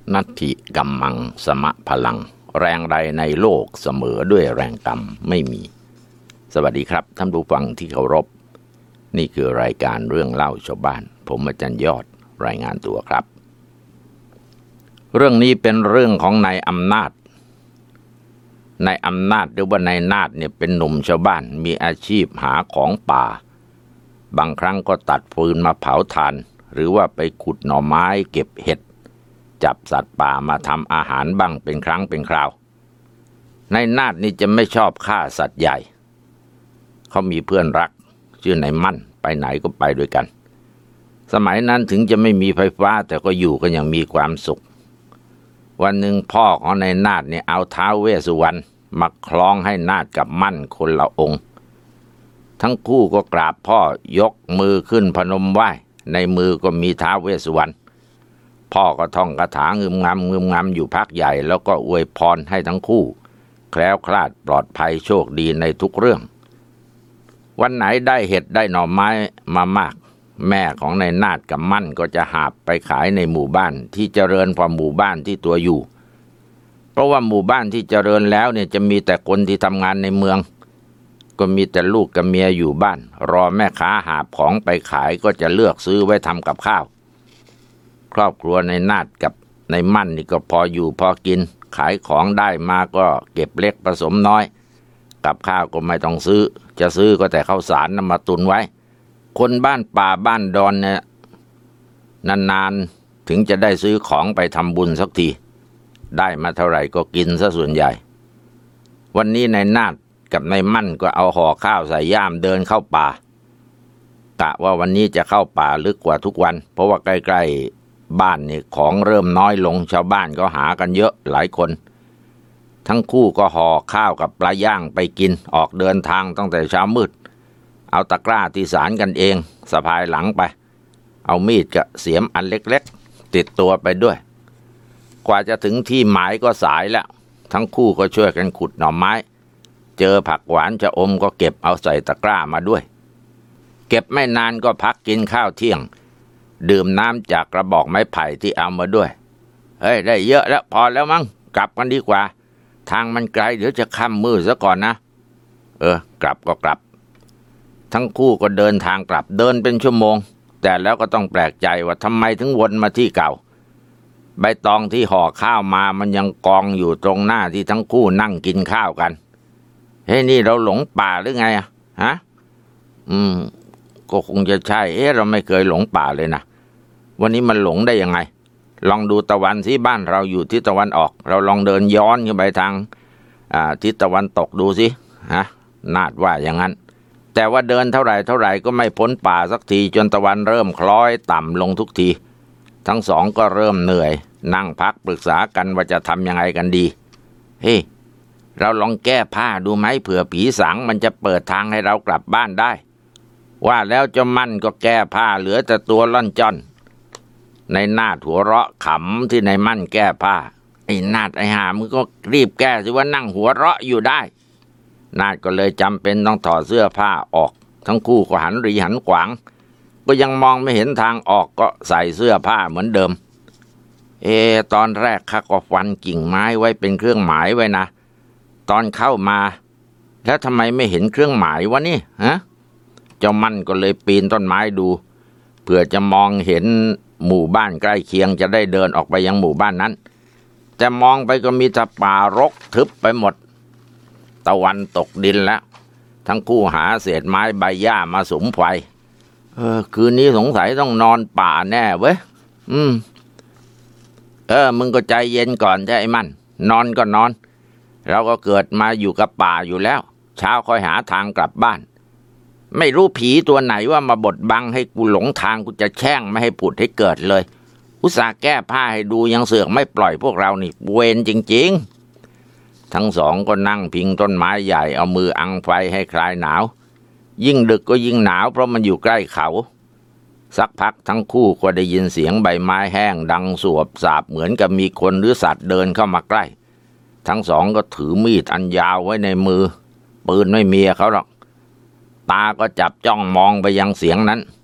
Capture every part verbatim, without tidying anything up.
นัตถิกัมมังสมะพลังแรงใดในโลกเสมอด้วยแรงกรรมไม่มีสวัสดีครับท่านผู้ฟังที่เคารพนี่คือรายการเรื่องเล่าชาวบ้านผมอาจารย์ยอดรายงานตัวครับเรื่องนี้เป็นเรื่องของนายอำนาจนายอำนาจหรือว่านายนาฏเนี่ยเป็นหนุ่มชาวบ้านมีอาชีพหาของป่าบางครั้งก็ตัดฟืนมาเผาถ่านหรือว่าไปขุดหน่อไม้เก็บเห็ดจับสัตว์ป่ามาทำอาหารบ้างเป็นครั้งเป็นคราวนายนาฏนี่จะไม่ชอบฆ่าสัตว์ใหญ่เขามีเพื่อนรักชื่อนายมั่นไปไหนก็ไปด้วยกันสมัยนั้นถึงจะไม่มีไฟฟ้าแต่ก็อยู่กันอย่างมีความสุขวันหนึ่งพ่อของนายนาฏเนี่ยเอาท้าวเวสสุวรรณมาคล้องให้นาฏกับมั่นคนละองค์ทั้งคู่ก็กราบพ่อยกมือขึ้นพนมไหว้ในมือก็มีท้าวเวสสุวรรณพ่อก็ท่องคาถางึมงำงึมงำอยู่พักใหญ่แล้วก็อวยพรให้ทั้งคู่แคล้วคลาดปลอดภัยโชคดีในทุกเรื่องวันไหนได้เห็ดได้หน่อไม้มามากแม่ของนายนาฏกับมั่นก็จะหาบไปขายในหมู่บ้านที่เจริญกว่าหมู่บ้านที่ตัวอยู่เพราะว่าหมู่บ้านที่เจริญแล้วเนี่ยจะมีแต่คนที่ทำงานในเมืองก็มีแต่ลูกกับเมียอยู่บ้านรอแม่ค้าหาบของไปขายก็จะเลือกซื้อไว้ทำกับข้าวครอบครัวนายนาฏกับนายมั่นนี่ก็พออยู่พอกินขายของได้มาก็เก็บเล็กผสมน้อยกับข้าวก็ไม่ต้องซื้อจะซื้อก็แต่ข้าวสารนำมาตุนไว้คนบ้านป่าบ้านดอนเนี่ยนานๆถึงจะได้ซื้อของไปทำบุญสักทีได้มาเท่าไหร่ก็กินซะส่วนใหญ่วันนี้นายนาฏกับนายมั่นก็เอาห่อข้าวใส่ย่ามเดินเข้าป่ากะว่าวันนี้จะเข้าป่าลึกกว่าทุกวันเพราะว่าใกล้ๆบ้านนี่ของเริ่มน้อยลงชาวบ้านก็หากันเยอะหลายคนทั้งคู่ก็ห่อข้าวกับปลาย่างไปกินออกเดินทางตั้งแต่เช้ามืดเอาตะกร้าที่สารกันเองสะพายหลังไปเอามีดกับเสียมอันเล็กๆติดตัวไปด้วยกว่าจะถึงที่หมายก็สายแล้วทั้งคู่ก็ช่วยกันขุดหน่อไม้เจอผักหวานจะอมก็เก็บเอาใส่ตะกร้ามาด้วยเก็บไม่นานก็พักกินข้าวเที่ยงดื่มน้ำจากกระบอกไม้ไผ่ที่เอามาด้วยเฮ้ยได้เยอะแล้วพอแล้วมั้งกลับกันดีกว่าทางมันไกลเดี๋ยวจะค่ำมืดซะก่อนนะเออกลับก็กลับทั้งคู่ก็เดินทางกลับเดินเป็นชั่วโมงแต่แล้วก็ต้องแปลกใจว่าทำไมถึงวนมาที่เก่าใบตองที่ห่อข้าวมามันยังกองอยู่ตรงหน้าที่ทั้งคู่นั่งกินข้าวกันเฮ้ยนี่เราหลงป่าหรือไงอะฮะอืมก็คงจะใช่เอ๊ะเราไม่เคยหลงป่าเลยนะวันนี้มันหลงได้ยังไงลองดูตะวันสิบ้านเราอยู่ทิศตะวันออกเราลองเดินย้อนขึ้นไปทางอ่าทิศตะวันตกดูสิฮะนาฏว่าอย่างนั้นแต่ว่าเดินเท่าไหร่เท่าไหร่ก็ไม่พ้นป่าสักทีจนตะวันเริ่มคล้อยต่ำลงทุกทีทั้งสองก็เริ่มเหนื่อยนั่งพักปรึกษากันว่าจะทำยังไงกันดีเฮ้เราลองแก้ผ้าดูไหมเผื่อผีสางมันจะเปิดทางให้เรากลับบ้านได้ว่าแล้วเจ้ามั่นก็แก้ผ้าเหลือแต่ตัวล่อนจ้อนในนาฏหัวเราะขำที่ในมั่นแก้ผ้าไอ้นาฏไอ้ห่ามึงก็รีบแก้สิว่านั่งหัวเราะอยู่ได้นาฏก็เลยจำเป็นต้องถอดเสื้อผ้าออกทั้งคู่ก็หันรีหันขวางก็ยังมองไม่เห็นทางออกก็ใส่เสื้อผ้าเหมือนเดิมเอตอนแรกข้าก็ฟันกิ่งไม้ไว้เป็นเครื่องหมายไว้นะตอนเข้ามาแล้วทำไมไม่เห็นเครื่องหมายวะนี่ฮะเจ้ามั่นก็เลยปีนต้นไม้ดูเพื่อจะมองเห็นหมู่บ้านใกล้เคียงจะได้เดินออกไปยังหมู่บ้านนั้นแต่มองไปก็มีแต่ป่ารกทึบไปหมดตะวันตกดินแล้วทั้งคู่หาเศษไม้ใบหญ้ามาสุมไฟเออคืนนี้สงสัยต้องนอนป่าแน่เว้ยอืมเออมึงก็ใจเย็นก่อนใช่ไอ้มั่นนอนก็นอนเราก็เกิดมาอยู่กับป่าอยู่แล้วเช้าค่อยหาทางกลับบ้านไม่รู้ผีตัวไหนว่ามาบดบังให้กูหลงทางกูจะแช่งไม่ให้ผุดให้เกิดเลยอุตส่าห์แก้ผ้าให้ดูยังเสือกไม่ปล่อยพวกเรานี่เวรจริงๆทั้งสองก็นั่งพิงต้นไม้ใหญ่เอามืออังไฟให้คลายหนาวยิ่งดึกก็ยิ่งหนาวเพราะมันอยู่ใกล้เขาสักพักทั้งคู่ก็ได้ยินเสียงใบไม้แห้งดังสวบสาบเหมือนกับมีคนหรือสัตว์เดินเข้ามาใกล้ทั้งสองก็ถือมีดอันยาวไว้ในมือปืนไม่มีเขาหรอกตาก็จับจ้องมองไปยังเสียงนั้น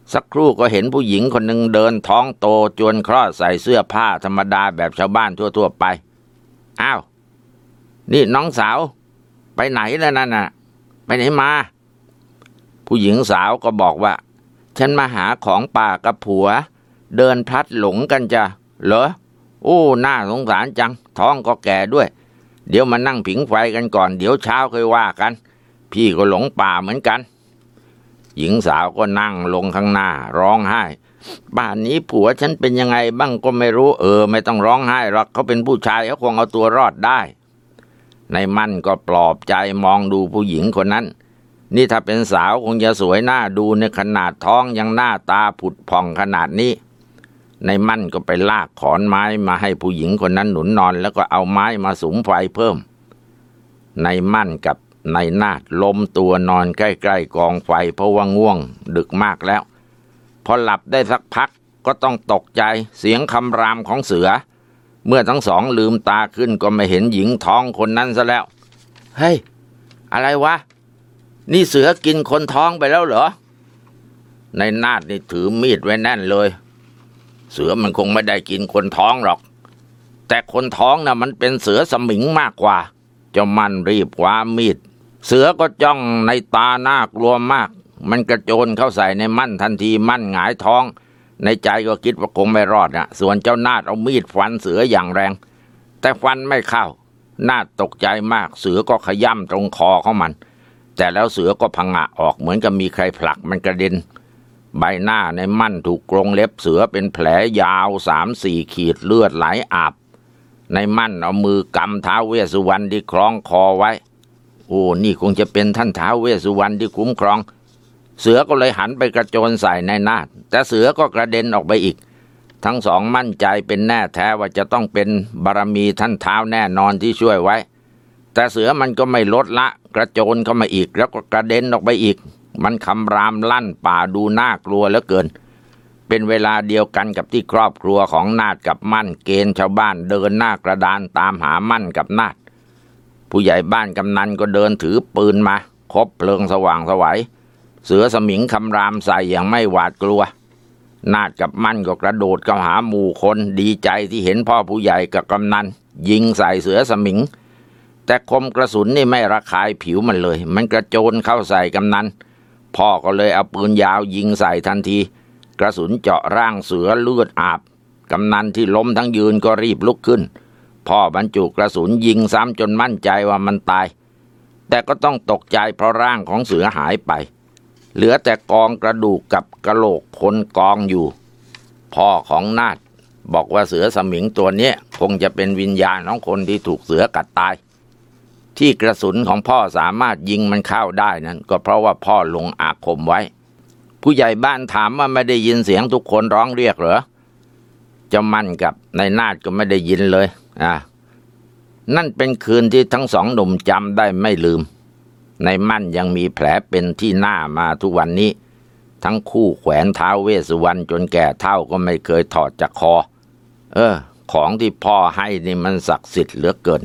สักครู่ก็เห็นผู้หญิงคนหนึ่งเดินท้องโตจวนคลอดใส่เสื้อผ้าธรรมดาแบบชาวบ้านทั่วๆไปอ้าวนี่น้องสาวไปไหนแล้วนั่นน่ะไปไหนมาผู้หญิงสาวก็บอกว่าฉันมาหาของป่ากับผัวเดินพลัดหลงกันจ้ะเหรอโอ้น่าสงสารจังท้องก็แก่ด้วยเดี๋ยวมานั่งผิงไฟกันก่อนเดี๋ยวเช้าค่อยว่ากันพี่ก็หลงป่าเหมือนกันหญิงสาวก็นั่งลงข้างหน้าร้องไห้บ้านนี้ผัวฉันเป็นยังไงบ้างก็ไม่รู้เออไม่ต้องร้องไห้หรอกเขาเป็นผู้ชายเขาคงเอาตัวรอดได้ในมั่นก็ปลอบใจมองดูผู้หญิงคนนั้นนี่ถ้าเป็นสาวคงจะสวยหน้าดูในขนาดท้องยังหน้าตาผุดผ่องขนาดนี้ในมั่นก็ไปลากขอนไม้มาให้ผู้หญิงคนนั้นหนุนนอนแล้วก็เอาไม้มาสุมไฟเพิ่มในมั่นกับในนาฏล้มตัวนอนใกล้ๆกองไฟเพราะว่าง่วงดึกมากแล้วพอหลับได้สักพักก็ต้องตกใจเสียงคำรามของเสือเมื่อทั้งสองลืมตาขึ้นก็ไม่เห็นหญิงท้องคนนั้นซะแล้วเฮ้ยอะไรวะนี่เสือกินคนท้องไปแล้วเหรอในนาฏนี่ถือมีดไว้แน่นเลยเสือมันคงไม่ได้กินคนท้องหรอกแต่คนท้องน่ะมันเป็นเสือสมิงมากกว่าเจ้ามันรีบคว้ามีดเสือก็จ้องในตาน่ากลัวมากมันกระโจนเข้าใส่ในมั่นทันทีมั่นหงายท้องในใจก็คิดว่าคงไม่รอดนะส่วนเจ้านาฏเอามีดฟันเสืออย่างแรงแต่ฟันไม่เข้านาฏตกใจมากเสือก็ขย้ำตรงคอของมันแต่แล้วเสือก็พังงะออกเหมือนกับมีใครผลักมันกระเด็นใบหน้าในมั่นถูกกรงเล็บเสือเป็นแผลยาวสามสี่ขีดเลือดไหลอาบในมั่นเอามือกำท้าวเวสสุวรรณที่คล้องคอไว้โอ้นี่คงจะเป็นท่านท้าวเวสสุวรรณที่คุ้มครองเสือก็เลยหันไปกระโจนใส่ในนาฏแต่เสือก็กระเด็นออกไปอีกทั้งสองมั่นใจเป็นแน่แท้ว่าจะต้องเป็นบารมีท่านท้าวแน่นอนที่ช่วยไว้แต่เสือมันก็ไม่ลดละกระโจนเข้ามาอีกแล้วก็กระเด็นออกไปอีกมันคำรามลั่นป่าดูน่ากลัวเหลือเกินเป็นเวลาเดียวกันกับที่ครอบครัวของนาฏกับมั่นเกณฑ์ชาวบ้านเดินหน้ากระดานตามหามั่นกับนาฏผู้ใหญ่บ้านกำนันก็เดินถือปืนมาคบเพลิงสว่างไสวเสือสมิงคำรามใส่อย่างไม่หวาดกลัวนาฏกับมั่นก็กระโดดเข้าหาหมู่คนดีใจที่เห็นพ่อผู้ใหญ่กับกำนันยิงใส่เสือสมิงแต่คมกระสุนนี่ไม่ระคายผิวมันเลยมันกระโจนเข้าใส่กำนันพ่อก็เลยเอาปืนยาวยิงใส่ทันทีกระสุนเจาะร่างเสือเลือดอาบกำนันที่ล้มทั้งยืนก็รีบลุกขึ้นพ่อบรรจุกระสุนยิงซ้ำจนมั่นใจว่ามันตายแต่ก็ต้องตกใจเพราะร่างของเสือหายไปเหลือแต่กองกระดูกกับกะโหลกคนกองอยู่พ่อของนาฏบอกว่าเสือสมิงตัวนี้คงจะเป็นวิญญาณของคนที่ถูกเสือกัดตายที่กระสุนของพ่อสามารถยิงมันเข้าได้นั้นก็เพราะว่าพ่อลงอาคมไว้ผู้ใหญ่บ้านถามว่าไม่ได้ยินเสียงทุกคนร้องเรียกเหรอเจ้ามั่นกับนายนาฏก็ไม่ได้ยินเลยอ่ะนั่นเป็นคืนที่ทั้งสองหนุ่มจำได้ไม่ลืมนายมั่นยังมีแผลเป็นที่หน้ามาทุกวันนี้ทั้งคู่แขวนท้าวเวสสุวรรณจนแก่เฒ่าก็ไม่เคยถอดจากคอเออของที่พ่อให้นี่มันศักดิ์สิทธิ์เหลือเกิน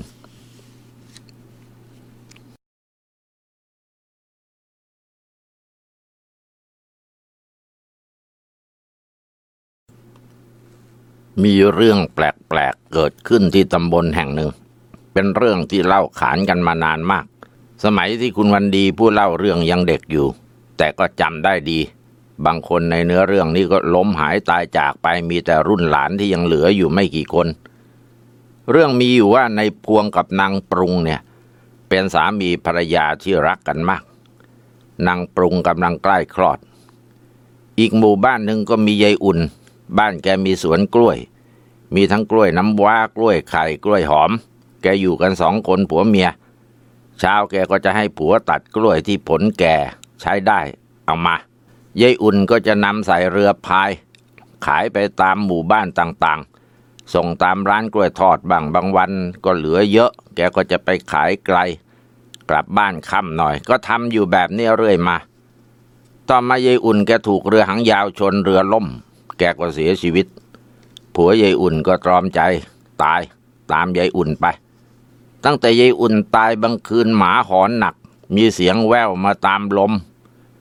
มีเรื่องแปลกๆเกิดขึ้นที่ตำบลแห่งหนึ่งเป็นเรื่องที่เล่าขานกันมานานมากสมัยที่คุณวันดีผู้เล่าเรื่องยังเด็กอยู่แต่ก็จำได้ดีบางคนในเนื้อเรื่องนี้ก็ล้มหายตายจากไปมีแต่รุ่นหลานที่ยังเหลืออยู่ไม่กี่คนเรื่องมีอยู่ว่าในพวงกับนางปรุงเนี่ยเป็นสามีภรรยาที่รักกันมากนางปรุงกำลังใกล้คลอดอีกหมู่บ้านหนึ่งก็มียายอุ่นบ้านแกมีสวนกล้วยมีทั้งกล้วยน้ำว้ากล้วยไข่กล้วยหอมแกอยู่กันสองคนผัวเมียเช้าแกก็จะให้ผัวตัดกล้วยที่ผลแก่ใช้ได้เอามายายอุ่นก็จะนำใส่เรือพายขายไปตามหมู่บ้านต่างๆส่งตามร้านกล้วยทอดบ้างบางวันก็เหลือเยอะแกก็จะไปขายไกลกลับบ้านค่ำหน่อยก็ทำอยู่แบบนี้เรื่อยมาต่อมายายอุ่นแกถูกเรือหางยาวชนเรือล่มแกก็เสียชีวิตผัวยายอุ่นก็ตรอมใจตายตามยายอุ่นไปตั้งแต่ยายอุ่นตายบางคืนหมาหอนหนักมีเสียงแว่วมาตามลม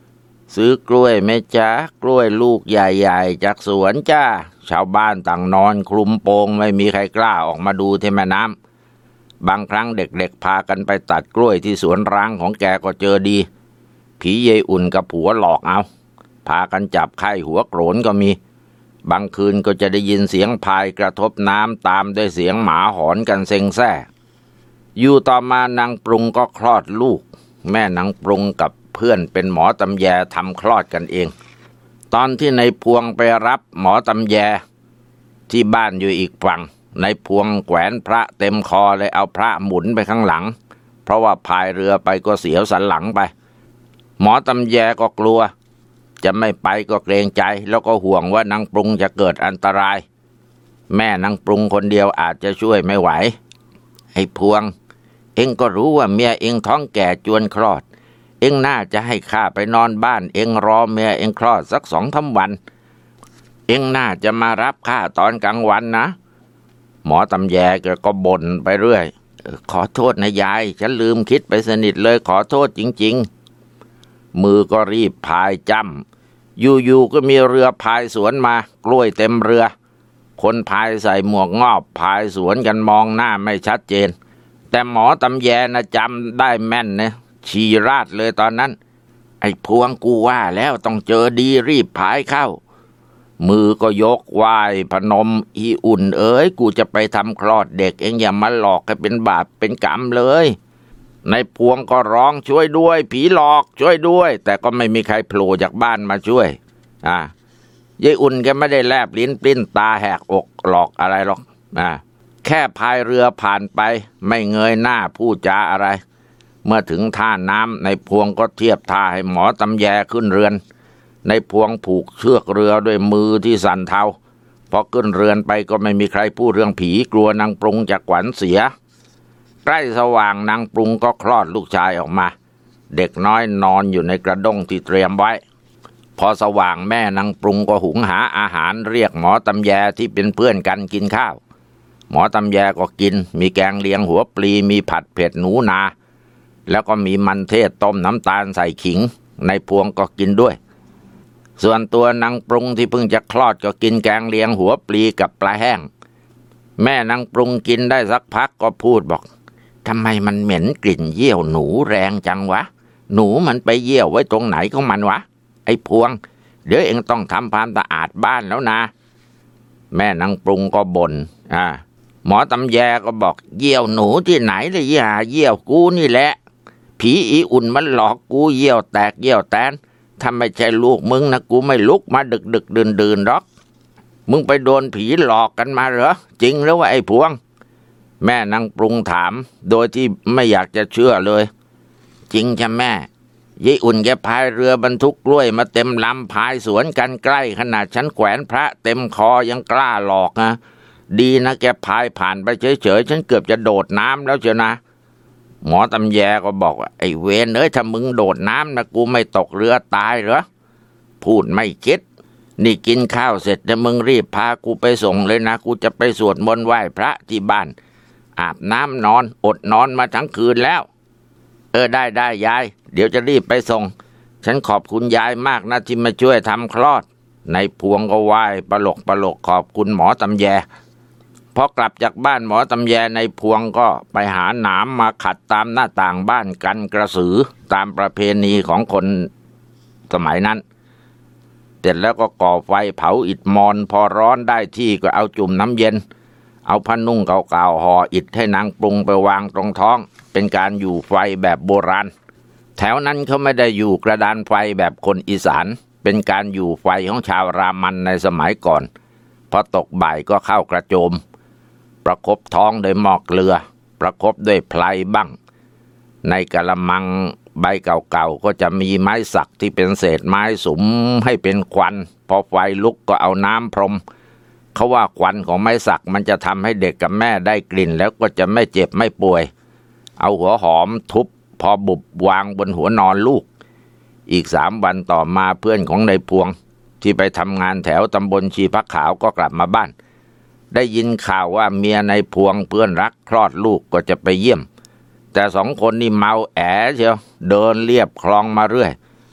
ซื้อกล้วยไหมจ๊ะกล้วยลูกใหญ่ๆจากสวนจ้าชาวบ้านต่างนอนคลุมโปงไม่มีใครกล้าออกมาดูที่แม่น้ำบางครั้งเด็กๆพากันไปตัดกล้วยที่สวนร้างของแกก็เจอดีผีเยอุ่นกับผัวหลอกเอาพากันจับไข้หัวโกรนก็มีบางคืนก็จะได้ยินเสียงพายกระทบน้ำตามด้วยเสียงหมาหอนกันเซ็งแซ่อยู่ต่อมานางปรุงก็คลอดลูกแม่นางปรุงกับเพื่อนเป็นหมอตำแยทำคลอดกันเองตอนที่ในพวงไปรับหมอตำแยที่บ้านอยู่อีกฝั่งในพวงแขวนพระเต็มคอเลยเอาพระหมุนไปข้างหลังเพราะว่าพายเรือไปก็เสียวสันหลังไปหมอตำแยก็กลัวจะไม่ไปก็เกรงใจแล้วก็ห่วงว่านางปรุงจะเกิดอันตรายแม่นางปรุงคนเดียวอาจจะช่วยไม่ไหวไอ้พวงเอ็งก็รู้ว่าเมียเอ็งท้องแก่จวนคลอดเอ็งน่าจะให้ข้าไปนอนบ้านเอ็งรอเมียเอ็งคลอดสักสองสามวันเอ็งน่าจะมารับข้าตอนกลางวันนะหมอตำแยก็บ่นไปเรื่อยขอโทษนะยายฉันลืมคิดไปสนิทเลยขอโทษจริงๆมือก็รีบพายจ้ำอยู่ๆก็มีเรือพายสวนมากล้วยเต็มเรือคนพายใส่หมวกงอบพายสวนกันมองหน้าไม่ชัดเจนแต่หมอตำแยนะจำได้แม่นนะฉี่ราดเลยตอนนั้นไอ้พวงกูว่าแล้วต้องเจอดีรีบพายเข้ามือก็ยกไหว้พนมอีอุ่นเอ๋ยกูจะไปทำคลอดเด็กเองอย่ามาหลอกให้เป็นบาปเป็นกรรมเลยในพวงก็ร้องช่วยด้วยผีหลอกช่วยด้วยแต่ก็ไม่มีใครโผล่จากบ้านมาช่วยอ่ายายอุ่นแกไม่ได้แลบลิ้นปลิ้นตาแหกอกหลอกอะไรหรอกอ่าแค่พายเรือผ่านไปไม่เงยหน้าพูดจาอะไรเมื่อถึงท่าน้ำในพวงก็เทียบท่าให้หมอตำแยขึ้นเรือนในพวงผูกเชือกเรือด้วยมือที่สั่นเทาพอขึ้นเรือนไปก็ไม่มีใครพูดเรื่องผีกลัวนางปรุงจะขวัญเสียใกล้สว่างนางปรุงก็คลอดลูกชายออกมาเด็กน้อยนอนอยู่ในกระด้งที่เตรียมไว้พอสว่างแม่นางปรุงก็หุงหาอาหารเรียกหมอตำแยที่เป็นเพื่อนกันกินข้าวหมอตำแยก็กินมีแกงเลียงหัวปลีมีผัดเผ็ดหนูนาแล้วก็มีมันเทศต้มน้ำตาลใส่ขิงในพวงก็กินด้วยส่วนตัวนางปรุงที่เพิ่งจะคลอดก็กินแกงเลียงหัวปลีกับปลาแห้งแม่นางปรุงกินได้สักพักก็พูดบอกทำไมมันเหม็นกลิ่นเยี่ยวหนูแรงจังวะหนูมันไปเยี่ยวไว้ตรงไหนของมันวะไอ้พวงเดี๋ยวเองต้องทำความสะอาดบ้านแล้วนะแม่นางปรุงก็บ่นอ่าหมอตำแยก็บอกเยี่ยวหนูที่ไหนเลยอย่าเยี่ยวกูนี่แหละผีอีอุ่นมันหลอกกูเยี่ยวแตกเยี่ยวแตนถ้าไม่ใช่ลูกมึงนะกูไม่ลุกมาดึกดึกดื่นดื่นหรอกมึงไปโดนผีหลอกกันมาเหรอจริงแล้วว่าไอ้พวงแม่นางปรุงถามโดยที่ไม่อยากจะเชื่อเลยจริงจ้ะแม่ยายอุ่นแกพายเรือบรรทุกกล้วยมาเต็มลำพายสวนกันใกล้ขนาดฉันแขวนพระเต็มคอยังกล้าหลอกนะดีนะแกพายผ่านไปเฉยๆฉันเกือบจะโดดน้ำแล้วเชียวนะหมอตำแยก็บอกว่าไอ้เวรเอ้ยถ้ามึงโดดน้ำนะกูไม่ตกเรือตายเหรอพูดไม่คิดนี่กินข้าวเสร็จนะมึงรีบพากูไปส่งเลยนะกูจะไปสวดมนต์ไหว้พระที่บ้านอาบน้ำนอนอดนอนมาทั้งคืนแล้วเออได้ได้ยายเดี๋ยวจะรีบไปส่งฉันขอบคุณยายมากนะที่มาช่วยทำคลอดในพวงก็ไหว้ปลกปลกขอบคุณหมอตำแยพอกลับจากบ้านหมอตำแยในพวงก็ไปหาหนามมาขัดตามหน้าต่างบ้านกันกระสือตามประเพณีของคนสมัยนั้นเสร็จแล้วก็ก่อไฟเผาอิฐมอนพอร้อนได้ที่ก็เอาจุ่มน้ำเย็นเอาผ้านุ่งเก่าๆห่ออิฐให้นางปรุงไปวางตรงท้องเป็นการอยู่ไฟแบบโบราณแถวนั้นเขาไม่ได้อยู่กระดานไฟแบบคนอีสานเป็นการอยู่ไฟของชาวรามันในสมัยก่อนพอตกบ่ายก็เข้ากระโจมประคบท้องด้วยหม้อเกลือประคบด้วยไพลบ้างในกะละมังใบเก่าๆก็จะมีไม้สักที่เป็นเศษไม้สุมให้เป็นควันพอไฟลุกก็เอาน้ำพรมเขาว่าควันของไม้สักมันจะทำให้เด็กกับแม่ได้กลิ่นแล้วก็จะไม่เจ็บไม่ป่วยเอาหัวหอมทุบพอบุบวางบนหัวนอนลูกอีกสามวันต่อมาเพื่อนของนายพวงที่ไปทำงานแถวตำบลชีพักขาวก็กลับมาบ้านได้ยินข่าวว่าเมียนายพวงเพื่อนรักคลอดลูกก็จะไปเยี่ยมแต่สองคนนี่เมาแอเชียวเดินเลียบคลองมาเรื่อย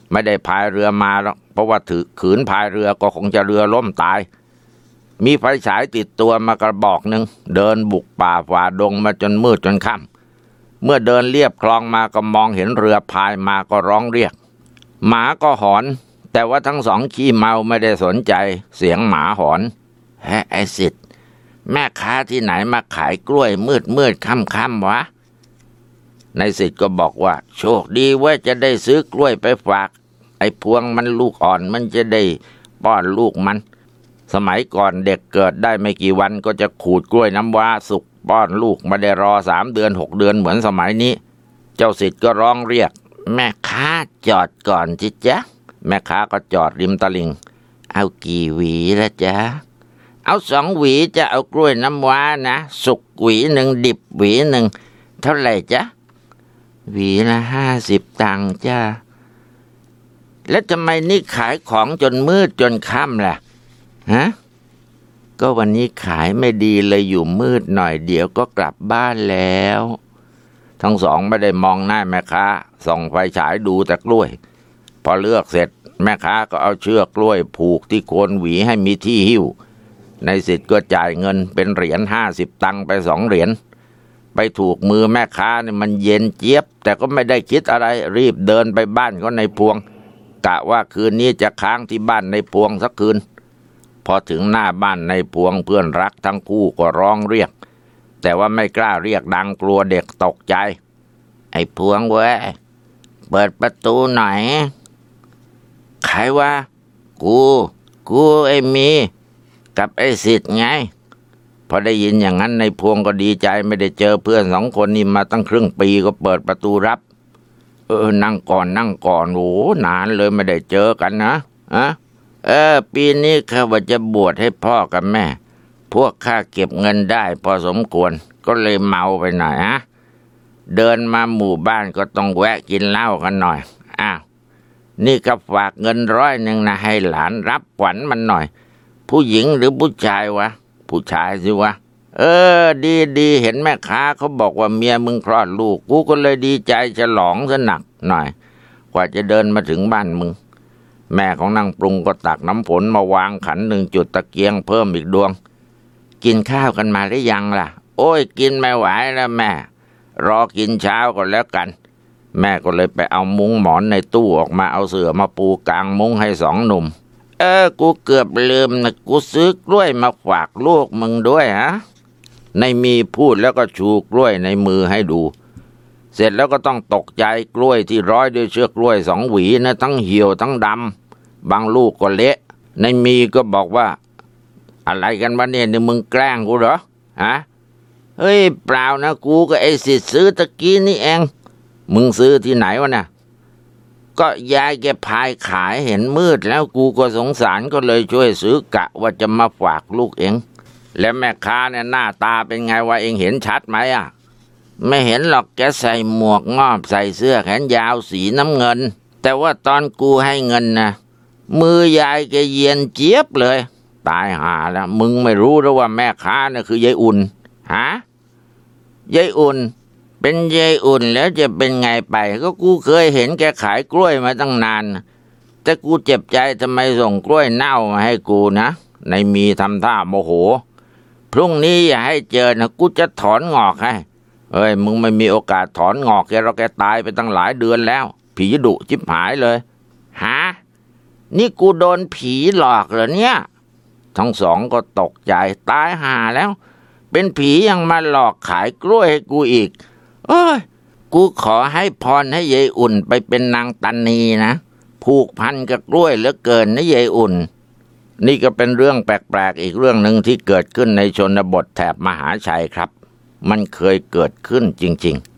ไม่ได้พายเรือมาหรอกเพราะว่าถือขืนพายเรือก็คงจะเรือล่มตายมีไฟฉายติดตัวมากระบอกหนึ่งเดินบุกป่าฝ่าดงมาจนมืดจนค่ำเมื่อเดินเลียบคลองมาก็มองเห็นเรือพายมาก็ร้องเรียกหมาก็หอนแต่ว่าทั้งสองขี้เมาไม่ได้สนใจเสียงหมาหอนแฮะไอ้สิทธิ์แม่ค้าที่ไหนมาขายกล้วยมืดมืดค่ำค่ำวะนายสิทธิ์ก็บอกว่าโชคดีว่าจะได้ซื้อกล้วยไปฝากไอ้พวงมันลูกอ่อนมันจะได้ป้อนลูกมันสมัยก่อนเด็กเกิดได้ไม่กี่วันก็จะขูดกล้วยน้ำว้าสุกป้อนลูกไม่ได้รอสามเดือนหกเดือนเหมือนสมัยนี้เจ้าสิทธิ์ก็ร้องเรียกแม่ค้าจอดก่อนจิจ๊ะแม่ค้าก็จอดริมตลิ่งเอากี่หวีละจ๊ะเอาสองหวีจะเอากล้วยน้ำว้านะสุกหวีหนึ่งดิบหวีหนึ่งเท่าไหร่จ๊ะหวีละห้าสิบตังค์จ้าแล้วทำไมนี่ขายของจนมืดจนค่ำล่ะฮะก็วันนี้ขายไม่ดีเลยอยู่มืดหน่อยเดี๋ยวก็กลับบ้านแล้วทั้งสองไม่ได้มองหน้าแม่ค้าส่องไฟฉายดูแต่กล้วยพอเลือกเสร็จแม่ค้าก็เอาเชือกกล้วยผูกที่โคนหวีให้มีที่หิ้วในสิทธิ์ก็จ่ายเงินเป็นเหรียญห้าสิบตังค์ไปสองเหรียญไปถูกมือแม่ค้าเนี่ยมันเย็นเจี๊ยบแต่ก็ไม่ได้คิดอะไรรีบเดินไปบ้านเขาในพวงกะว่าคืนนี้จะค้างที่บ้านในพวงสักคืนพอถึงหน้าบ้านในพวงเพื่อนรักทั้งคู่ก็ร้องเรียกแต่ว่าไม่กล้าเรียกดังกลัวเด็กตกใจไอ้พวงเว้ยเปิดประตูหน่อยใครวะกูกูไอ้มีกับไอ้สิทธิ์ไงพอได้ยินอย่างนั้นในพวงก็ดีใจไม่ได้เจอเพื่อนสองคนนี้มาตั้งครึ่งปีก็เปิดประตูรับเออนั่งก่อนนั่งก่อนโอ้นานเลยไม่ได้เจอกันนะอะเออปีนี้ข้าว่าจะบวชให้พ่อกับแม่พวกข้าเก็บเงินได้พอสมควรก็เลยเมาไปหน่อยฮะเดินมาหมู่บ้านก็ต้องแวะกินเหล้ากันหน่อยอ้าวนี่ก็ฝากเงินร้อยหนึ่งนะให้หลานรับขวัญมันหน่อยผู้หญิงหรือผู้ชายวะผู้ชายสิวะเออดีดีเห็นแม่ค้าเขาบอกว่าเมียมึงคลอดลูกกูก็เลยดีใจฉลองซะหนักหน่อยกว่าจะเดินมาถึงบ้านมึงแม่ของนางปรุงก็ตักน้ำผลมาวางขันหนึ่งจุดตะเกียงเพิ่มอีกดวงกินข้าวกันมาหรือยังล่ะโอ้ยกินไม่ไหวแล้วแม่รอกินเช้าก่อนแล้วกันแม่ก็เลยไปเอามุ้งหมอนในตู้ออกมาเอาเสื่อมาปูกลางมุ้งให้สองหนุ่มเออกูเกือบลืมนะกูซื้อกล้วยมาฝากลูกมึงด้วยฮะในมีพูดแล้วก็ชูกล้วยในมือให้ดูเสร็จแล้วก็ต้องตกใจกล้วยที่ร้อยด้วยเชือกกล้วยสองหวีนะทั้งเหี่ยวทั้งดำบางลูกก็เละในมีก็บอกว่าอะไรกันวะเนี่ยนี่มึงแกล้งกูเหรอฮะเฮ้ยเปล่านะกูก็ไอ้สิซื้อตะกี้นี่เองมึงซื้อที่ไหนวะเนี่ยก็ยายแกพายขายเห็นมืดแล้วกูก็สงสารก็เลยช่วยซื้อกะว่าจะมาฝากลูกเองแล้วแม่ค้าเนี่ยหน้าตาเป็นไงวะเองเห็นชัดไหมอ่ะไม่เห็นหรอกแกใส่หมวกงอบใส่เสื้อแขนยาวสีน้ำเงินแต่ว่าตอนกูให้เงินนะมือยายแกเย็นเจี๊ยบเลยตายห่าแล้วมึงไม่รู้หรือว่าแม่ค้าเนี่ยคือยายอุ่นฮะยายอุ่นเป็นยายอุ่นแล้วจะเป็นไงไปก็กูเคยเห็นแกขายกล้วยมาตั้งนานแต่กูเจ็บใจทำไมส่งกล้วยเน่ามาให้กูนะในมีทำท่าโมโหพรุ่งนี้อย่าให้เจอนะกูจะถอนงอกให้เอ้ยมึงไม่มีโอกาสถอนงอกแกเราแกตายไปตั้งหลายเดือนแล้วผีดุชิบหายเลยฮะนี่กูโดนผีหลอกเหรอเนี่ยทั้งสองก็ตกใจตายห่าแล้วเป็นผียังมาหลอกขายกล้วยให้กูอีกเอ้ยกูขอให้พรให้ยายอุ่นไปเป็นนางตันนีนะผูกพันกับกล้วยเหลือเกินนะยายอุ่นนี่ก็เป็นเรื่องแปลกๆอีกเรื่องหนึ่งที่เกิดขึ้นในชนบทแถบมหาชัยครับมันเคยเกิดขึ้นจริง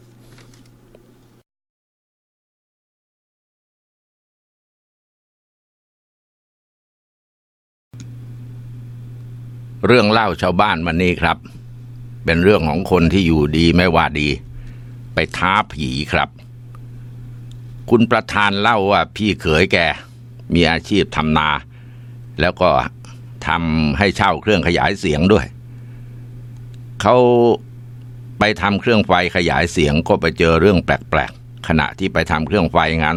ๆเรื่องเล่าชาวบ้านวันนี้ครับเป็นเรื่องของคนที่อยู่ดีไม่ว่าดีไปท้าผีครับคุณประธานเล่าว่าพี่เขยแกมีอาชีพทำนาแล้วก็ทำให้เช่าเครื่องขยายเสียงด้วยเขาไปทำเครื่องไฟขยายเสียงก็ไปเจอเรื่องแปลกๆขณะที่ไปทำเครื่องไฟงานศพ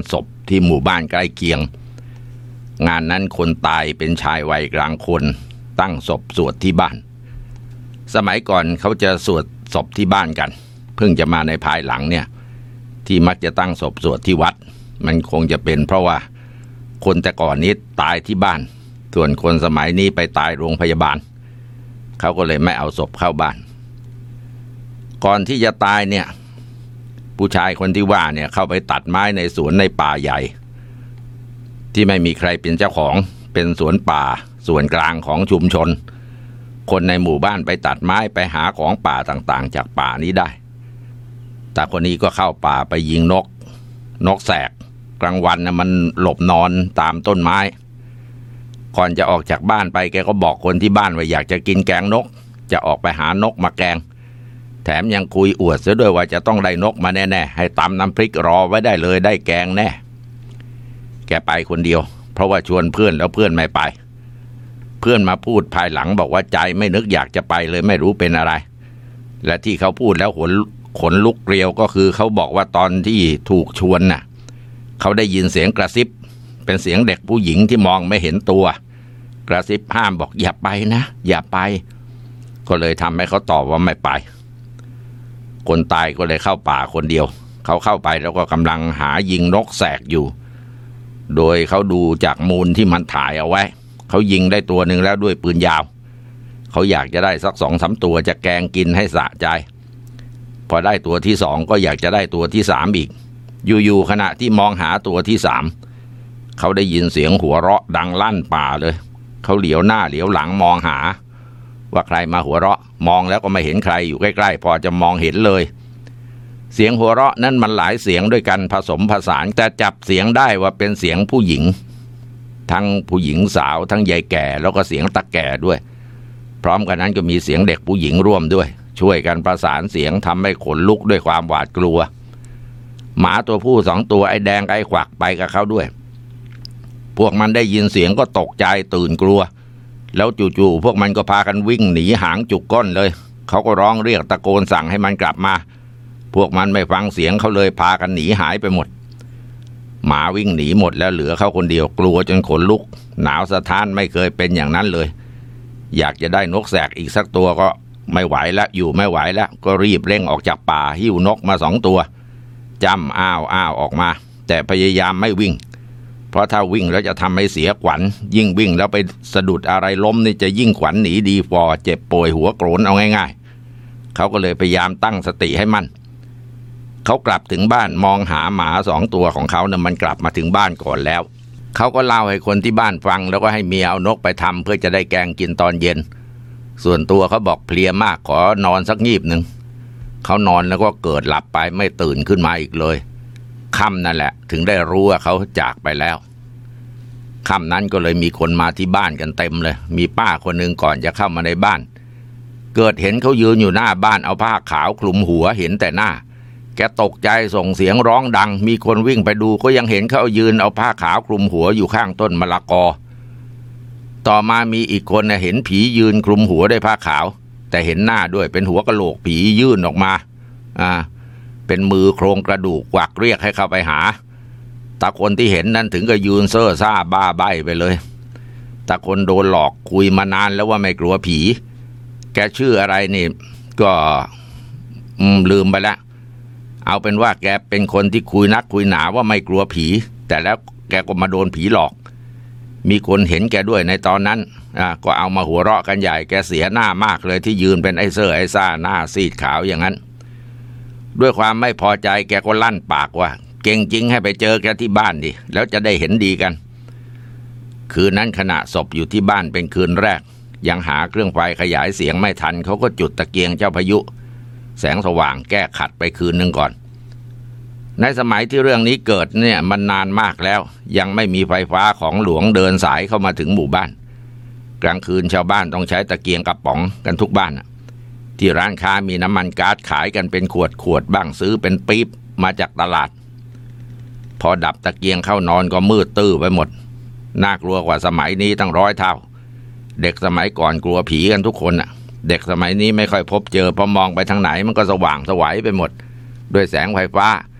ที่หมู่บ้านใกล้เคียงงานนั้นคนตายเป็นชายวัยกลางคนตั้งศพสวดที่บ้านสมัยก่อนเขาจะสวดศพที่บ้านกันเพิ่งจะมาในภายหลังเนี่ยที่มักจะตั้งศพสวดที่วัดมันคงจะเป็นเพราะว่าคนแต่ก่อนนี้ตายที่บ้านส่วนคนสมัยนี้ไปตายโรงพยาบาลเขาก็เลยไม่เอาศพเข้าบ้านก่อนที่จะตายเนี่ยผู้ชายคนที่ว่าเนี่ยเข้าไปตัดไม้ในสวนในป่าใหญ่ที่ไม่มีใครเป็นเจ้าของเป็นสวนป่าส่วนกลางของชุมชนคนในหมู่บ้านไปตัดไม้ไปหาของป่าต่างๆจากป่านี้ได้แต่คนนี้ก็เข้าป่าไปยิงนกนกแสกกลางวันนะมันหลบนอนตามต้นไม้ก่อนจะออกจากบ้านไปแกก็บอกคนที่บ้านว่าอยากจะกินแกงนกจะออกไปหานกมาแกงแถมยังคุยอวดเสียด้วยว่าจะต้องได้นกมาแน่ๆให้ตำน้ำพริกรอไว้ได้เลยได้แกงแน่แกไปคนเดียวเพราะว่าชวนเพื่อนแล้วเพื่อนไม่ไปเพื่อนมาพูดภายหลังบอกว่าใจไม่นึกอยากจะไปเลยไม่รู้เป็นอะไรและที่เขาพูดแล้วขนขนลุกเกลียวก็คือเขาบอกว่าตอนที่ถูกชวนน่ะเขาได้ยินเสียงกระซิบเป็นเสียงเด็กผู้หญิงที่มองไม่เห็นตัวกระซิบห้ามบอกอย่าไปนะอย่าไปก็เลยทำให้เขาตอบว่าไม่ไปคนตายก็เลยเข้าป่าคนเดียวเขาเข้าไปแล้วก็กำลังหายิงนกแสกอยู่โดยเขาดูจากมูลที่มันถ่ายเอาไว้เขายิงได้ตัวหนึ่งแล้วด้วยปืนยาวเขาอยากจะได้สักสองสามตัวจะแกงกินให้สะใจพอได้ตัวที่สองก็อยากจะได้ตัวที่สามอีกอยู่ๆขณะที่มองหาตัวที่สามเขาได้ยินเสียงหัวเราะดังลั่นป่าเลยเขาเหลียวหน้าเหลียวหลังมองหาว่าใครมาหัวเราะมองแล้วก็ไม่เห็นใครอยู่ใกล้ๆพอจะมองเห็นเลยเสียงหัวเราะนั้นมันหลายเสียงด้วยกันผสมผสานแต่จับเสียงได้ว่าเป็นเสียงผู้หญิงทั้งผู้หญิงสาวทั้งยายแก่แล้วก็เสียงตาแก่ด้วยพร้อมกันนั้นก็มีเสียงเด็กผู้หญิงร่วมด้วยช่วยกันประสานเสียงทำให้ขนลุกด้วยความหวาดกลัวหมาตัวผู้สองตัวไอ้แดงไอ้ขวักไปกับเขาด้วยพวกมันได้ยินเสียงก็ตกใจตื่นกลัวแล้วจู่ๆพวกมันก็พากันวิ่งหนีหางจุกก้นเลยเขาก็ร้องเรียกตะโกนสั่งให้มันกลับมาพวกมันไม่ฟังเสียงเขาเลยพากันหนีหายไปหมดหมาวิ่งหนีหมดแล้วเหลือเขาคนเดียวกลัวจนขนลุกหนาวสะท้านไม่เคยเป็นอย่างนั้นเลยอยากจะได้นกแสกอีกสักตัวก็ไม่ไหวแล้วอยู่ไม่ไหวแล้วก็รีบเร่งออกจากป่าหิ้วนกมาสองตัวจ้ำอ้าวอ้าวออกมาแต่พยายามไม่วิ่งเพราะถ้าวิ่งแล้วจะทำให้เสียขวัญยิ่งวิ่งแล้วไปสะดุดอะไรล้มนี่จะยิ่งขวัญหนีดีฟอเจ็บป่วยหัวโกรนเอาง่ายๆเขาก็เลยพยายามตั้งสติให้มั่นเขากลับถึงบ้านมองหาหมาสองตัวของเขาเนี่ยมันกลับมาถึงบ้านก่อนแล้วเขาก็เล่าให้คนที่บ้านฟังแล้วก็ให้เมียเอานกไปทำเพื่อจะได้แกงกินตอนเย็นส่วนตัวเขาบอกเพลียมากขอนอนสักงีบหนึ่งเขานอนแล้วก็เกิดหลับไปไม่ตื่นขึ้นมาอีกเลยค่ำนั่นแหละถึงได้รู้ว่าเขาจากไปแล้วค่ำนั้นก็เลยมีคนมาที่บ้านกันเต็มเลยมีป้าคนหนึ่งก่อนจะเข้ามาในบ้านเกิดเห็นเขายืนอยู่หน้าบ้านเอาผ้าขาวคลุมหัวเห็นแต่หน้าแกตกใจส่งเสียงร้องดังมีคนวิ่งไปดูก็ยังเห็นเขายืนเอาผ้าขาวคลุมหัวอยู่ข้างต้นมะละกอต่อมามีอีกคนเห็นผียืนคลุมหัวด้วยผ้าขาวแต่เห็นหน้าด้วยเป็นหัวกะโหลกผียื่นออกมาอ่าเป็นมือโครงกระดูกกวักเรียกให้เข้าไปหาตาคนที่เห็นนั้นถึงก็ยืนเซ่อซ่าบ้าใบ้ไปเลยตาคนโดนหลอกคุยมานานแล้วว่าไม่กลัวผีแกชื่ออะไรนี่ก็ลืมไปแล้วเอาเป็นว่าแกเป็นคนที่คุยนักคุยหนาว่าไม่กลัวผีแต่แล้วแกก็มาโดนผีหลอกมีคนเห็นแกด้วยในตอนนั้นอ่าก็เอามาหัวเราะกันใหญ่แกเสียหน้ามากเลยที่ยืนเป็นไอ้เซ่อไอ้ซ่าหน้าซีดขาวอย่างนั้นด้วยความไม่พอใจแกก็ลั่นปากว่าเก่งจริงให้ไปเจอแกที่บ้านดิแล้วจะได้เห็นดีกันคืนนั้นขณะศพอยู่ที่บ้านเป็นคืนแรกยังหาเครื่องไฟขยายเสียงไม่ทันเขาก็จุดตะเกียงเจ้าพายุแสงสว่างแก้ขัดไปคืนนึงก่อนในสมัยที่เรื่องนี้เกิดเนี่ยมันนานมากแล้วยังไม่มีไฟฟ้าของหลวงเดินสายเข้ามาถึงหมู่บ้านกลางคืนชาวบ้านต้องใช้ตะเกียงกระป๋องกันทุกบ้านที่ร้านค้ามีน้ำมันก๊าซขายกันเป็นขวดขวดบ้างซื้อเป็นปี๊บมาจากตลาดพอดับตะเกียงเข้านอนก็มืดตื้อไปหมดน่ากลัวกว่าสมัยนี้ตั้งร้อยเท่าเด็กสมัยก่อนกลัวผีกันทุกคนน่ะเด็กสมัยนี้ไม่ค่อยพบเจอพอมองไปทางไหนมันก็สว่างสวัยไปหมดด้วยแสงไฟฟ้า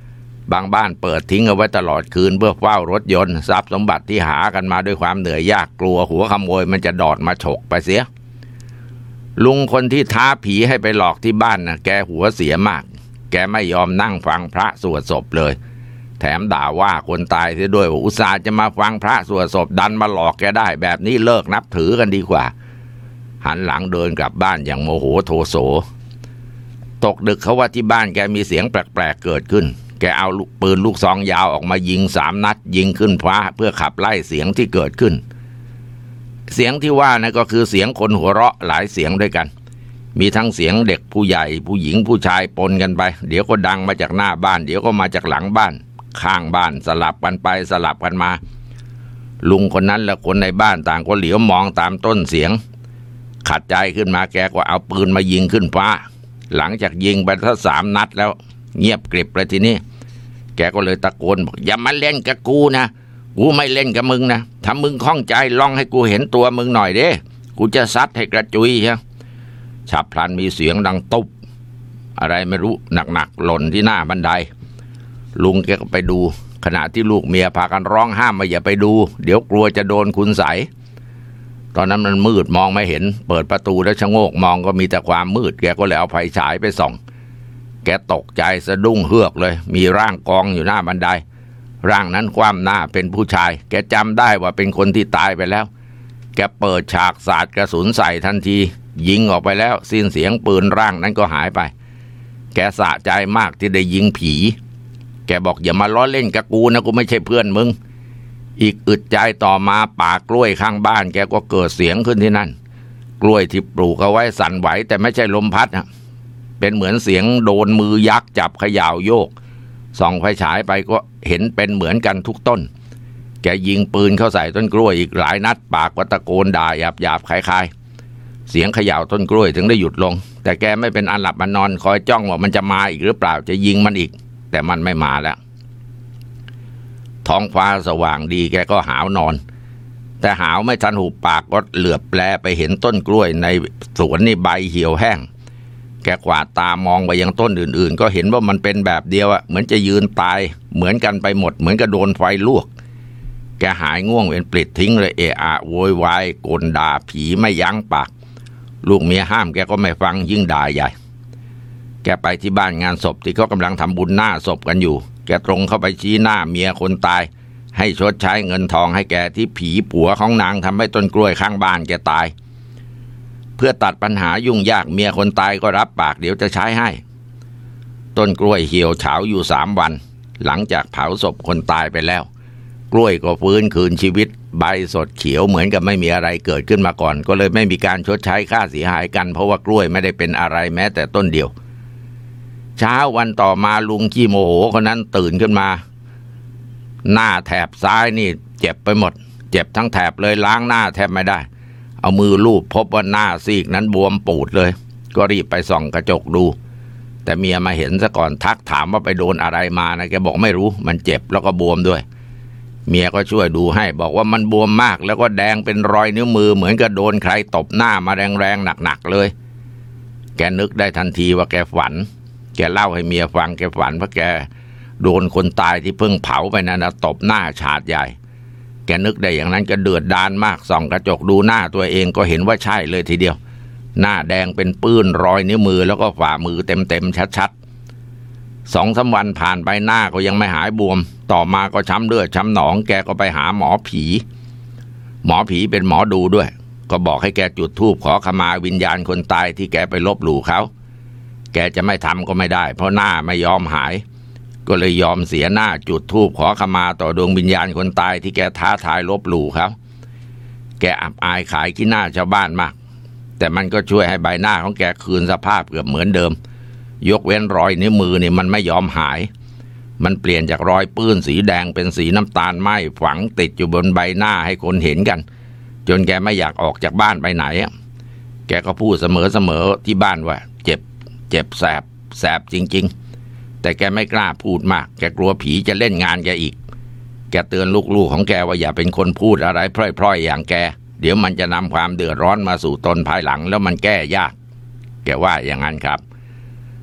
บางบ้านเปิดทิ้งเอาไว้ตลอดคืนเพื่อเฝ้ารถยนต์ทรัพย์สมบัติที่หากันมาด้วยความเหนื่อยยากกลัวหัวขโมยมันจะดอดมาฉกไปเสียลุงคนที่ท้าผีให้ไปหลอกที่บ้านนะแกหัวเสียมากแกไม่ยอมนั่งฟังพระสวดศพเลยแถมด่าว่าคนตายเสียด้วยว่าอุตส่าห์จะมาฟังพระสวดศพดันมาหลอกแกได้แบบนี้เลิกนับถือกันดีกว่าหันหลังเดินกลับบ้านอย่างโมโหโทโสตกดึกเขาว่าที่บ้านแกมีเสียงแปลกๆเกิดขึ้นแกเอาปืนลูกซองยาวออกมายิงสามนัดยิงขึ้นฟ้าเพื่อขับไล่เสียงที่เกิดขึ้นเสียงที่ว่านะก็คือเสียงคนหัวเราะหลายเสียงด้วยกันมีทั้งเสียงเด็กผู้ใหญ่ผู้หญิงผู้ชายปนกันไปเดี๋ยวก็ดังมาจากหน้าบ้านเดี๋ยวก็มาจากหลังบ้านข้างบ้านสลับกันไปสลับกันมาลุงคนนั้นและคนในบ้านต่างก็เหลียวมองตามต้นเสียงขัดใจขึ้นมาแกก็เอาปืนมายิงขึ้นฟ้าหลังจากยิงไปทั้งสามนัดแล้วเงียบกริบเลยทีนี้แกก็เลยตะโกนบอกอย่ามาเล่นกับกูนะกูไม่เล่นกับมึงนะถ้ามึงข้องใจลองให้กูเห็นตัวมึงหน่อยเด้กูจะซัดให้กระจุยใช่ฉับพลันมีเสียงดังตุ๊บอะไรไม่รู้หนักๆหล่นที่หน้าบันไดลุงแกก็ไปดูขณะที่ลูกเมียพากันร้องห้ามว่าอย่าไปดูเดี๋ยวกลัวจะโดนคุณใสตอนนั้นมันมืดมองไม่เห็นเปิดประตูแล้วชะโงกมองก็มีแต่ความมืดแกก็เลยเอาไฟฉายไปส่องแกตกใจสะดุ้งเฮือกเลยมีร่างกองอยู่หน้าบันไดร่างนั้นคว่ำหน้าเป็นผู้ชายแกจำได้ว่าเป็นคนที่ตายไปแล้วแกเปิดฉากสาดกระสุนใส่ทันทียิงออกไปแล้วสิ้นเสียงปืนร่างนั้นก็หายไปแกสะใจมากที่ได้ยิงผีแกบอกอย่ามาล้อเล่นกับกูนะกูไม่ใช่เพื่อนมึงอีกอึดใจต่อมาป่ากล้วยข้างบ้านแกก็เกิดเสียงขึ้นที่นั่นกล้วยที่ปลูกเอาไว้สั่นไหวแต่ไม่ใช่ลมพัดนะเป็นเหมือนเสียงโดนมือยักษ์จับเขย่าโยกส่องไฟฉายไปก็เห็นเป็นเหมือนกันทุกต้นแกยิงปืนเข้าใส่ต้นกล้วยอีกหลายนัดปากก็ตะโกนด่าหยาบหยาบคล้ายๆเสียงเขย่าต้นกล้วยถึงได้หยุดลงแต่แกไม่เป็นอันหลับอันนอนคอยจ้องว่ามันจะมาอีกหรือเปล่าจะยิงมันอีกแต่มันไม่มาแล้วท้องฟ้าสว่างดีแกก็หาวนอนแต่หาวไม่ทันหุบปากก็เหลือบแปลไปเห็นต้นกล้วยในสวนนี่ใบเหี่ยวแห้งแกกวาดตามองไปยังต้นอื่นๆก็เห็นว่ามันเป็นแบบเดียวอะเหมือนจะยืนตายเหมือนกันไปหมดเหมือนกับโดนไฟลวกแกหายง่วงเป็นปลิดทิ้งเลยเอะอะโวยวายกลด่าผีไม่ยั้งปากลูกเมียห้ามแกก็ไม่ฟังยิ่งด่าใหญ่แกไปที่บ้านงานศพที่เขากำลังทำบุญหน้าศพกันอยู่แกตรงเข้าไปชี้หน้าเมียคนตายให้ชดใช้เงินทองให้แกที่ผีผัวของนางทำให้ต้นกล้วยข้างบ้านแกตายเพื่อตัดปัญหายุ่งยากเมียคนตายก็รับปากเดี๋ยวจะใช้ให้ต้นกล้วยเหี่ยวเฉาอยู่สามวันหลังจากเผาศพคนตายไปแล้วกล้วยก็ฟื้นคืนชีวิตใบสดเขียวเหมือนกับไม่มีอะไรเกิดขึ้นมาก่อนก็เลยไม่มีการชดใช้ค่าเสียหายกันเพราะว่ากล้วยไม่ได้เป็นอะไรแม้แต่ต้นเดียวเช้าวันต่อมาลุงขี้โมโหคนนั้นตื่นขึ้นมาหน้าแถบซ้ายนี่เจ็บไปหมดเจ็บทั้งแถบเลยล้างหน้าแทบไม่ได้เอามือลูบพบว่าหน้าซีกนั้นบวมปูดเลยก็รีบไปส่องกระจกดูแต่เมียมาเห็นซะก่อนทักถามว่าไปโดนอะไรมานะแกบอกไม่รู้มันเจ็บแล้วก็บวมด้วยเมียก็ช่วยดูให้บอกว่ามันบวมมากแล้วก็แดงเป็นรอยนิ้วมือเหมือนกับโดนใครตบหน้ามาแรงๆหนักๆเลยแกนึกได้ทันทีว่าแกฝันแกเล่าให้เมียฟังแกฝันเพราะแกโดนคนตายที่เพิ่งเผาไปนั่นนะตบหน้าฉาดใหญ่แกนึกได้อย่างนั้นก็เดือดดาลมากส่องกระจกดูหน้าตัวเองก็เห็นว่าใช่เลยทีเดียวหน้าแดงเป็นปื้นรอยนิ้วมือแล้วก็ฝ่ามือเต็มๆชัดๆสองสามวันผ่านไปหน้าก็ยังไม่หายบวมต่อมาก็ช้ำเลือดช้ำหนองแกก็ไปหาหมอผีหมอผีเป็นหมอดูด้วยก็บอกให้แกจุดธูปขอขมาวิญญาณคนตายที่แกไปลบหลู่เขาแกจะไม่ทำก็ไม่ได้เพราะหน้าไม่ยอมหายก็เลยยอมเสียหน้าจุดธูปขอขมาต่อดวงวิญญาณคนตายที่แกท้าทายลบหลู่เขาแกอับอายขายขี้หน้าชาวบ้านมากแต่มันก็ช่วยให้ใบหน้าของแกคืนสภาพเกือบเหมือนเดิมยกเว้นรอยนิ้วมือนี่มันไม่ยอมหายมันเปลี่ยนจากรอยปื้นสีแดงเป็นสีน้ำตาลไหม้ฝังติดอยู่บนใบหน้าให้คนเห็นกันจนแกไม่อยากออกจากบ้านไปไหนแกก็พูดเสมอๆที่บ้านว่าเจ็บเจ็บแสบแสบจริงๆแต่แกไม่กล้าพูดมากแกกลัวผีจะเล่นงานแกอีกแกเตือนลูกๆของแกว่าอย่าเป็นคนพูดอะไรพร่อยๆอย่างแกเดี๋ยวมันจะนำความเดือดร้อนมาสู่ตนภายหลังแล้วมันแก้ยากแกว่าอย่างนั้นครับ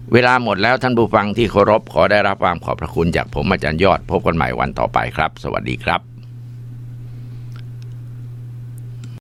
เวลาหมดแล้วท่านผู้ฟังที่เคารพขอได้รับความขอบพระคุณจากผมอาจารย์ยอดพบกันใหม่วันต่อไปครับสวัสดีครับ